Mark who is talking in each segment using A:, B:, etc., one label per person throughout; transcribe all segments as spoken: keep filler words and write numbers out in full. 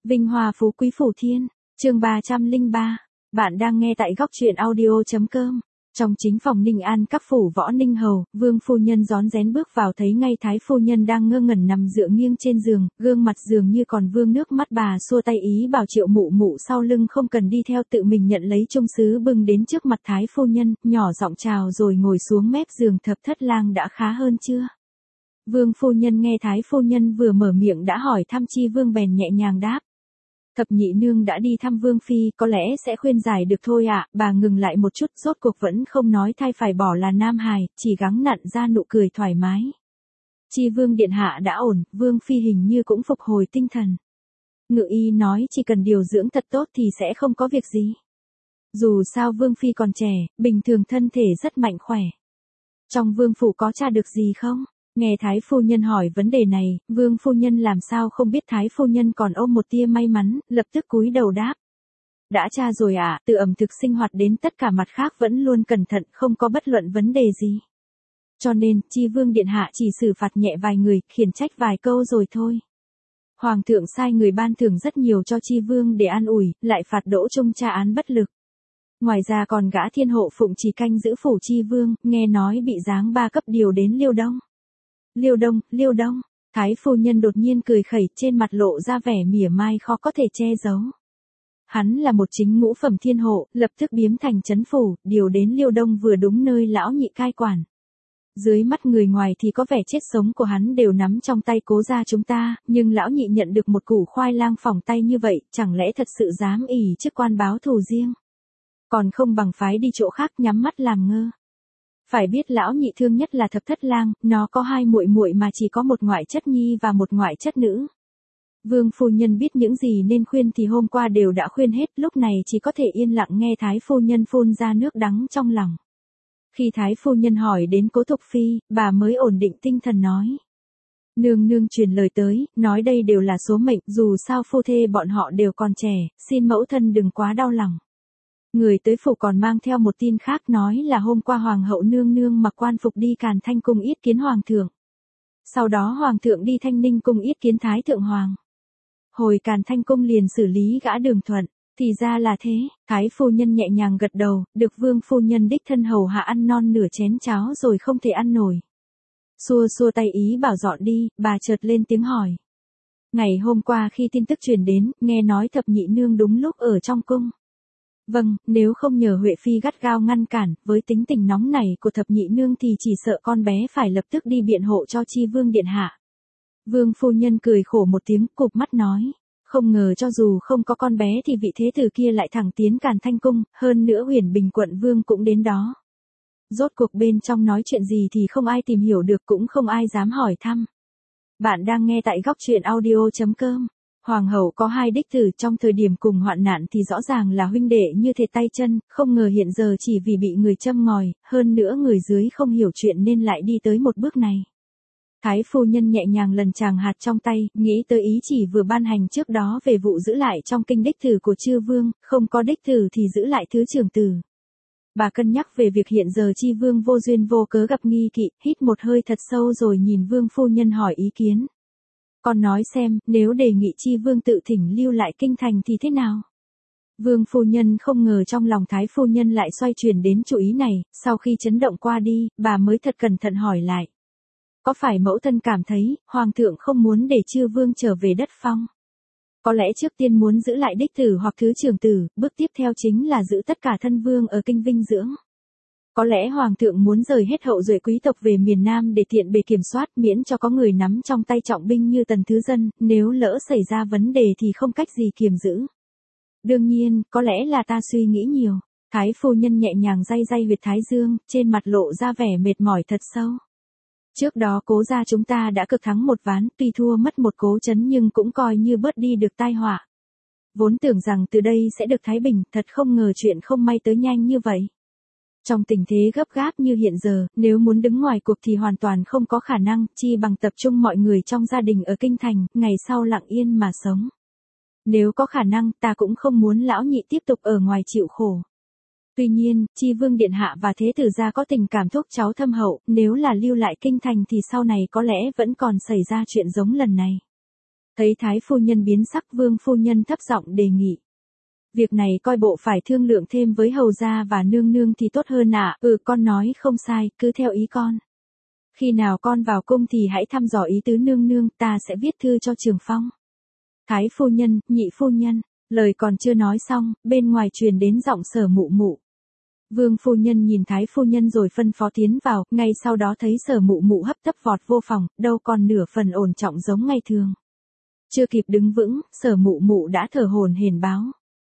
A: Vinh hoa phú quý phủ thiên, chương ba trăm lẻ ba. Bạn đang nghe tại góc truyện audio.com. Trong chính phòng Ninh An các phủ võ Ninh Hầu, Vương phu nhân rón rén bước vào thấy ngay Thái phu nhân đang ngơ ngẩn nằm dựa nghiêng trên giường, gương mặt dường như còn vương nước mắt. Bà xua tay ý bảo Triệu Mụ Mụ sau lưng không cần đi theo, tự mình nhận lấy chung sứ bưng đến trước mặt Thái phu nhân, nhỏ giọng chào rồi ngồi xuống mép giường. Thập thất lang đã khá hơn chưa? Vương phu nhân nghe Thái phu nhân vừa mở miệng đã hỏi thăm chi vương bèn nhẹ nhàng đáp. Thập nhị nương đã đi thăm Vương Phi, có lẽ sẽ khuyên giải được thôi ạ. À. Bà ngừng lại một chút, rốt cuộc vẫn không nói thai phải bỏ là nam hài, chỉ gắng nặn ra nụ cười thoải mái. Chi Vương điện hạ đã ổn, Vương Phi hình như cũng phục hồi tinh thần. Ngự y nói chỉ cần điều dưỡng thật tốt thì sẽ không có việc gì. Dù sao Vương Phi còn trẻ, bình thường thân thể rất mạnh khỏe. Trong Vương phủ có tra được gì không? Nghe Thái phu nhân hỏi vấn đề này, Vương phu nhân làm sao không biết Thái phu nhân còn ôm một tia may mắn, lập tức cúi đầu đáp. Đã tra rồi ạ, à, từ ẩm thực sinh hoạt đến tất cả mặt khác vẫn luôn cẩn thận, không có bất luận vấn đề gì. Cho nên, Chi Vương điện hạ chỉ xử phạt nhẹ vài người, khiển trách vài câu rồi thôi. Hoàng thượng sai người ban thưởng rất nhiều cho Chi Vương để an ủi, lại phạt Đỗ Trung tra án bất lực. Ngoài ra còn gã thiên hộ phụng trì canh giữ phủ Chi Vương, nghe nói bị giáng ba cấp điều đến Liêu Đông. Liêu Đông, Liêu Đông, Thái phu nhân đột nhiên cười khẩy, trên mặt lộ ra vẻ mỉa mai khó có thể che giấu. Hắn là một chính ngũ phẩm thiên hộ, lập tức biếm thành trấn phủ, điều đến Liêu Đông vừa đúng nơi lão nhị cai quản. Dưới mắt người ngoài thì có vẻ chết sống của hắn đều nắm trong tay Cố gia chúng ta, nhưng lão nhị nhận được một củ khoai lang phỏng tay như vậy, chẳng lẽ thật sự dám ỷ chức quan báo thù riêng? Còn không bằng phái đi chỗ khác nhắm mắt làm ngơ. Phải biết lão nhị thương nhất là thập thất lang, nó có hai muội muội mà chỉ có một ngoại chất nhi và một ngoại chất nữ. Vương phu nhân biết những gì nên khuyên thì hôm qua đều đã khuyên hết, lúc này chỉ có thể yên lặng nghe Thái phu nhân phun ra nước đắng trong lòng. Khi Thái phu nhân hỏi đến Cố Thục Phi, bà mới ổn định tinh thần nói. Nương nương truyền lời tới, nói đây đều là số mệnh, dù sao phu thê bọn họ đều còn trẻ, xin mẫu thân đừng quá đau lòng. Người tới phủ còn mang theo một tin khác, nói là hôm qua hoàng hậu nương nương mặc quan phục đi Càn Thanh cung yết kiến hoàng thượng. Sau đó hoàng thượng đi Thanh Ninh cung yết kiến thái thượng hoàng. Hồi Càn Thanh cung liền xử lý gã Đường Thuận, thì ra là thế. Thái phu nhân nhẹ nhàng gật đầu, được Vương phu nhân đích thân hầu hạ ăn non nửa chén cháo rồi không thể ăn nổi. Xua xua tay ý bảo dọn đi, bà chợt lên tiếng hỏi. Ngày hôm qua khi tin tức truyền đến, nghe nói thập nhị nương đúng lúc ở trong cung. Vâng, nếu không nhờ Huệ Phi gắt gao ngăn cản, với tính tình nóng này của thập nhị nương thì chỉ sợ con bé phải lập tức đi biện hộ cho Chi Vương điện hạ. Vương phu nhân cười khổ một tiếng, cụp mắt nói, không ngờ cho dù không có con bé thì vị thế tử kia lại thẳng tiến Càn Thanh cung, hơn nữa Huyền Bình quận vương cũng đến đó. Rốt cuộc bên trong nói chuyện gì thì không ai tìm hiểu được, cũng không ai dám hỏi thăm. Bạn đang nghe tại góc truyện audio.com. Hoàng hậu có hai đích tử, trong thời điểm cùng hoạn nạn thì rõ ràng là huynh đệ như thề tay chân, không ngờ hiện giờ chỉ vì bị người châm ngòi, hơn nữa người dưới không hiểu chuyện nên lại đi tới một bước này. Thái phu nhân nhẹ nhàng lần chàng hạt trong tay, nghĩ tới ý chỉ vừa ban hành trước đó về vụ giữ lại trong kinh đích tử của chư vương, không có đích tử thì giữ lại thứ trưởng tử. Bà cân nhắc về việc hiện giờ Chi Vương vô duyên vô cớ gặp nghi kỵ, hít một hơi thật sâu rồi nhìn Vương phu nhân hỏi ý kiến. Con nói xem, nếu đề nghị Chi Vương tự thỉnh lưu lại kinh thành thì thế nào? Vương phu nhân không ngờ trong lòng Thái phu nhân lại xoay chuyển đến chủ ý này, sau khi chấn động qua đi, bà mới thật cẩn thận hỏi lại. Có phải mẫu thân cảm thấy, Hoàng thượng không muốn để chư Vương trở về đất phong? Có lẽ trước tiên muốn giữ lại đích tử hoặc thứ trưởng tử, bước tiếp theo chính là giữ tất cả thân vương ở kinh Vinh dưỡng. Có lẽ Hoàng thượng muốn rời hết hậu duệ quý tộc về miền Nam để tiện bề kiểm soát, miễn cho có người nắm trong tay trọng binh như Tần Thứ Dân, nếu lỡ xảy ra vấn đề thì không cách gì kiềm giữ. Đương nhiên, có lẽ là ta suy nghĩ nhiều. Thái phu nhân nhẹ nhàng day day huyệt thái dương, trên mặt lộ ra vẻ mệt mỏi thật sâu. Trước đó Cố gia chúng ta đã cực thắng một ván, tuy thua mất một cố trấn nhưng cũng coi như bớt đi được tai họa. Vốn tưởng rằng từ đây sẽ được thái bình, thật không ngờ chuyện không may tới nhanh như vậy. Trong tình thế gấp gáp như hiện giờ, nếu muốn đứng ngoài cuộc thì hoàn toàn không có khả năng, chi bằng tập trung mọi người trong gia đình ở kinh thành, ngày sau lặng yên mà sống. Nếu có khả năng, ta cũng không muốn lão nhị tiếp tục ở ngoài chịu khổ. Tuy nhiên, Chi Vương điện hạ và thế tử gia có tình cảm thúc cháu thâm hậu, nếu là lưu lại kinh thành thì sau này có lẽ vẫn còn xảy ra chuyện giống lần này. Thấy thái phu nhân biến sắc, vương phu nhân thấp giọng đề nghị. Việc này coi bộ phải thương lượng thêm với hầu gia và nương nương thì tốt hơn ạ. Ừ, con nói không sai, cứ theo ý con. Khi nào con vào cung thì hãy thăm dò ý tứ nương nương, ta sẽ viết thư cho Trường Phong. Thái phu nhân, nhị phu nhân, lời còn chưa nói xong, bên ngoài truyền đến giọng Sở Mụ Mụ. Vương phu nhân nhìn thái phu nhân rồi phân phó tiến vào, ngay sau đó thấy Sở Mụ Mụ hấp tấp vọt vô phòng, đâu còn nửa phần ổn trọng giống ngày thường. Chưa kịp đứng vững, Sở Mụ Mụ đã thở hổn hển báo.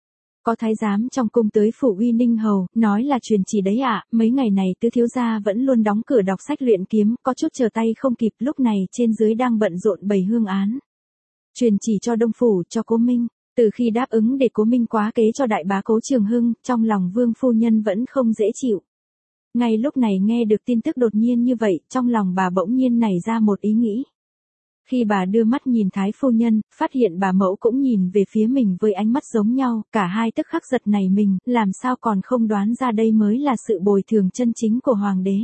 A: Có thái giám trong cung tới phủ Uy Ninh hầu, nói là truyền chỉ đấy ạ, mấy ngày này tứ thiếu gia vẫn luôn đóng cửa đọc sách luyện kiếm, có chút chờ tay không kịp, lúc này trên dưới đang bận rộn bày hương án. Truyền chỉ cho Đông phủ, cho Cố Minh, từ khi đáp ứng để Cố Minh quá kế cho đại bá Cố Trường Hưng, trong lòng vương phu nhân vẫn không dễ chịu. Ngay lúc này nghe được tin tức đột nhiên như vậy, trong lòng bà bỗng nhiên nảy ra một ý nghĩ. Khi bà đưa mắt nhìn thái phu nhân, phát hiện bà mẫu cũng nhìn về phía mình với ánh mắt giống nhau, cả hai tức khắc giật nảy mình, làm sao còn không đoán ra đây mới là sự bồi thường chân chính của hoàng đế.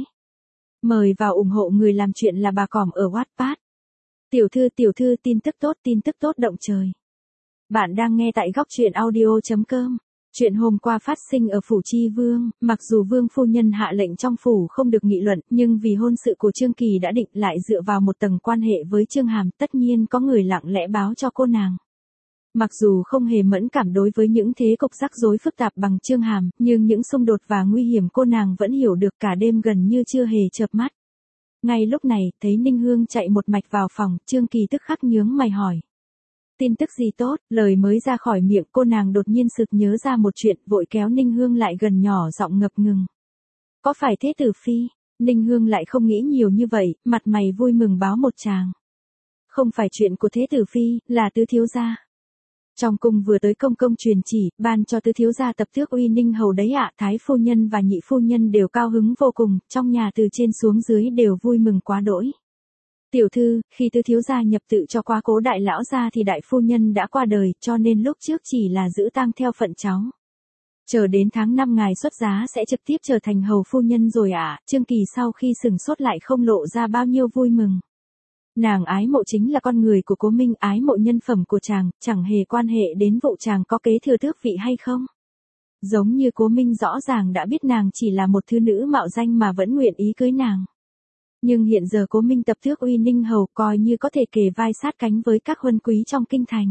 A: Mời vào ủng hộ người làm chuyện là bà Còm ở Wattpad. Tiểu thư tiểu thư tin tức tốt tin tức tốt động trời. Bạn đang nghe tại góc truyện audio chấm com. Chuyện hôm qua phát sinh ở phủ Chi Vương, mặc dù vương phu nhân hạ lệnh trong phủ không được nghị luận, nhưng vì hôn sự của Trương Kỳ đã định lại dựa vào một tầng quan hệ với Trương Hàm, tất nhiên có người lặng lẽ báo cho cô nàng. Mặc dù không hề mẫn cảm đối với những thế cục rắc rối phức tạp bằng Trương Hàm, nhưng những xung đột và nguy hiểm cô nàng vẫn hiểu được, cả đêm gần như chưa hề chợp mắt. Ngay lúc này, thấy Ninh Hương chạy một mạch vào phòng, Trương Kỳ tức khắc nhướng mày hỏi. Tin tức gì tốt, lời mới ra khỏi miệng cô nàng đột nhiên sực nhớ ra một chuyện, vội kéo Ninh Hương lại gần nhỏ giọng ngập ngừng. Có phải thế tử phi? Ninh Hương lại không nghĩ nhiều như vậy, mặt mày vui mừng báo một tràng. Không phải chuyện của thế tử phi, là tứ thiếu gia. Trong cung vừa tới công công truyền chỉ, ban cho tứ thiếu gia tập tước Uy Ninh hầu đấy ạ. Thái phu nhân và nhị phu nhân đều cao hứng vô cùng, trong nhà từ trên xuống dưới đều vui mừng quá đỗi. Tiểu thư, khi tứ thiếu gia nhập tự cho quá Cố đại lão gia thì đại phu nhân đã qua đời, cho nên lúc trước chỉ là giữ tang theo phận cháu. Chờ đến tháng năm ngài xuất giá sẽ trực tiếp trở thành hầu phu nhân rồi ạ. À. Trương Kỳ sau khi sừng sốt lại không lộ ra bao nhiêu vui mừng. Nàng ái mộ chính là con người của Cố Minh, ái mộ nhân phẩm của chàng, chẳng hề quan hệ đến vụ chàng có kế thừa tước vị hay không. Giống như Cố Minh rõ ràng đã biết nàng chỉ là một thứ nữ mạo danh mà vẫn nguyện ý cưới nàng. Nhưng hiện giờ Cố Minh tập tước Uy Ninh hầu coi như có thể kề vai sát cánh với các huân quý trong kinh thành.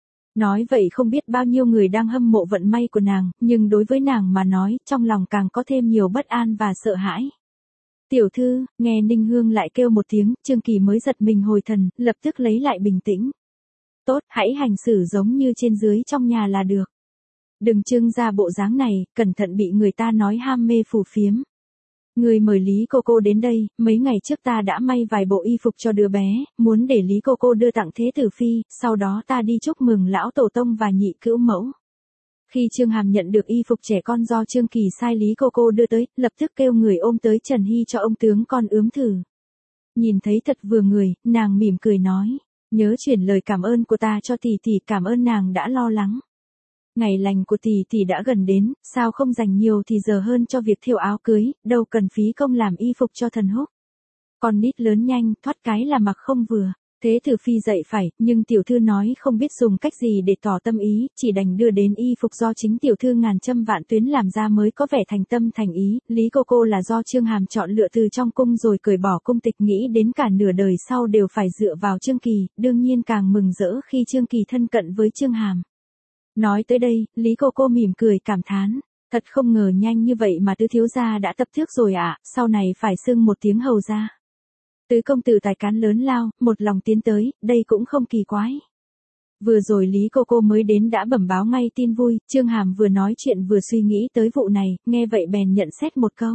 A: Nói vậy không biết bao nhiêu người đang hâm mộ vận may của nàng, nhưng đối với nàng mà nói, trong lòng càng có thêm nhiều bất an và sợ hãi. Tiểu thư, nghe Ninh Hương lại kêu một tiếng, Trương Kỳ mới giật mình hồi thần, lập tức lấy lại bình tĩnh. Tốt, hãy hành xử giống như trên dưới trong nhà là được. Đừng trưng ra bộ dáng này, cẩn thận bị người ta nói ham mê phù phiếm. Người mời Lý cô cô đến đây, mấy ngày trước ta đã may vài bộ y phục cho đứa bé, muốn để Lý cô cô đưa tặng thế tử phi, sau đó ta đi chúc mừng lão tổ tông và nhị cữu mẫu. Khi Trương Hàm nhận được y phục trẻ con do Trương Kỳ sai Lý cô cô đưa tới, lập tức kêu người ôm tới Trần Hy cho ông tướng con ướm thử. Nhìn thấy thật vừa người, nàng mỉm cười nói, nhớ chuyển lời cảm ơn của ta cho tỷ tỷ, cảm ơn nàng đã lo lắng. Ngày lành của tỷ tỷ đã gần đến, sao không dành nhiều thì giờ hơn cho việc thêu áo cưới, đâu cần phí công làm y phục cho thần húc. Con nít lớn nhanh, thoát cái là mặc không vừa. Thế tử phi dạy phải, nhưng tiểu thư nói không biết dùng cách gì để tỏ tâm ý, chỉ đành đưa đến y phục do chính tiểu thư ngàn châm vạn tuyến làm ra mới có vẻ thành tâm thành ý. Lý cô cô là do Trương Hàm chọn lựa từ trong cung rồi cởi bỏ cung tịch, nghĩ đến cả nửa đời sau đều phải dựa vào Trương Kỳ, đương nhiên càng mừng rỡ khi Trương Kỳ thân cận với Trương Hàm. Nói tới đây, Lý cô cô mỉm cười cảm thán, thật không ngờ nhanh như vậy mà tứ thiếu gia đã tập tước rồi ạ, à, sau này phải xưng một tiếng hầu gia. Tứ công tử tài cán lớn lao, một lòng tiến tới, đây cũng không kỳ quái. Vừa rồi Lý cô cô mới đến đã bẩm báo ngay tin vui, Trương Hàm vừa nói chuyện vừa suy nghĩ tới vụ này, nghe vậy bèn nhận xét một câu.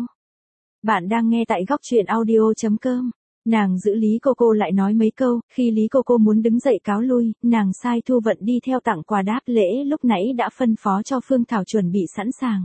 A: Bạn đang nghe tại góc truyện audio chấm com. Nàng giữ Lý cô cô lại nói mấy câu, khi Lý cô cô muốn đứng dậy cáo lui, nàng sai Thu Vận đi theo tặng quà đáp lễ lúc nãy đã phân phó cho Phương Thảo chuẩn bị sẵn sàng.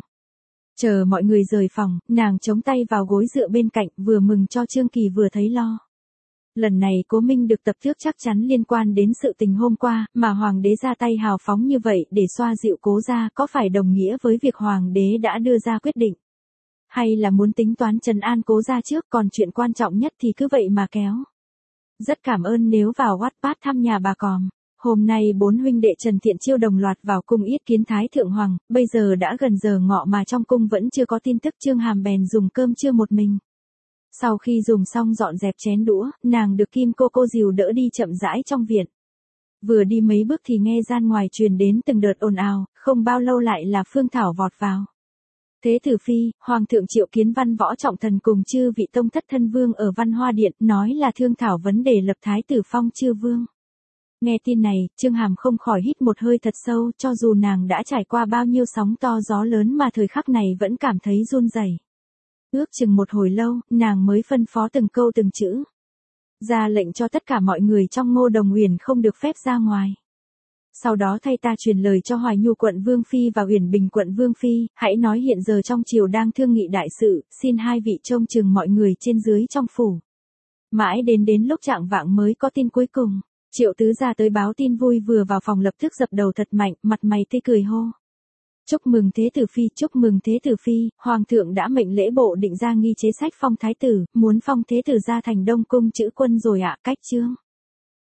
A: Chờ mọi người rời phòng, nàng chống tay vào gối dựa bên cạnh, vừa mừng cho Trương Kỳ vừa thấy lo. Lần này Cố Minh được tập tước chắc chắn liên quan đến sự tình hôm qua, mà Hoàng đế ra tay hào phóng như vậy để xoa dịu Cố gia, có phải đồng nghĩa với việc Hoàng đế đã đưa ra quyết định? Hay là muốn tính toán trấn an Cố gia trước, còn chuyện quan trọng nhất thì cứ vậy mà kéo. Rất cảm ơn nếu vào Wattpad thăm nhà bà Còm. Hôm nay bốn huynh đệ Trần Thiện Chiêu đồng loạt vào cung yết kiến Thái Thượng Hoàng, bây giờ đã gần giờ ngọ mà trong cung vẫn chưa có tin tức. Chương Hàm bèn dùng cơm trưa một mình. Sau khi dùng xong dọn dẹp chén đũa, nàng được Kim cô cô dìu đỡ đi chậm rãi trong viện. Vừa đi mấy bước thì nghe gian ngoài truyền đến từng đợt ồn ào, không bao lâu lại là Phương Thảo vọt vào. Thế tử phi, Hoàng thượng triệu kiến Văn Võ Trọng Thần cùng chư vị tông thất thân vương ở Văn Hoa Điện, nói là thương thảo vấn đề lập thái tử phong chư vương. Nghe tin này, Chương Hàm không khỏi hít một hơi thật sâu, cho dù nàng đã trải qua bao nhiêu sóng to gió lớn mà thời khắc này vẫn cảm thấy run rẩy. Ước chừng một hồi lâu, nàng mới phân phó từng câu từng chữ. Ra lệnh cho tất cả mọi người trong Ngô Đồng Uyển không được phép ra ngoài. Sau đó thay ta truyền lời cho Hoài Nhu quận Vương Phi và Uyển Bình quận Vương Phi, hãy nói hiện giờ trong triều đang thương nghị đại sự, xin hai vị trông chừng mọi người trên dưới trong phủ. Mãi đến đến lúc trạng vạng mới có tin cuối cùng. Triệu tứ gia tới báo tin vui vừa vào phòng lập tức dập đầu thật mạnh, mặt mày tươi cười hô. Chúc mừng thế tử phi, chúc mừng thế tử phi, Hoàng thượng đã mệnh lễ bộ định ra nghi chế sách phong thái tử, muốn phong thế tử ra thành Đông Cung chữ quân rồi ạ, cách chương.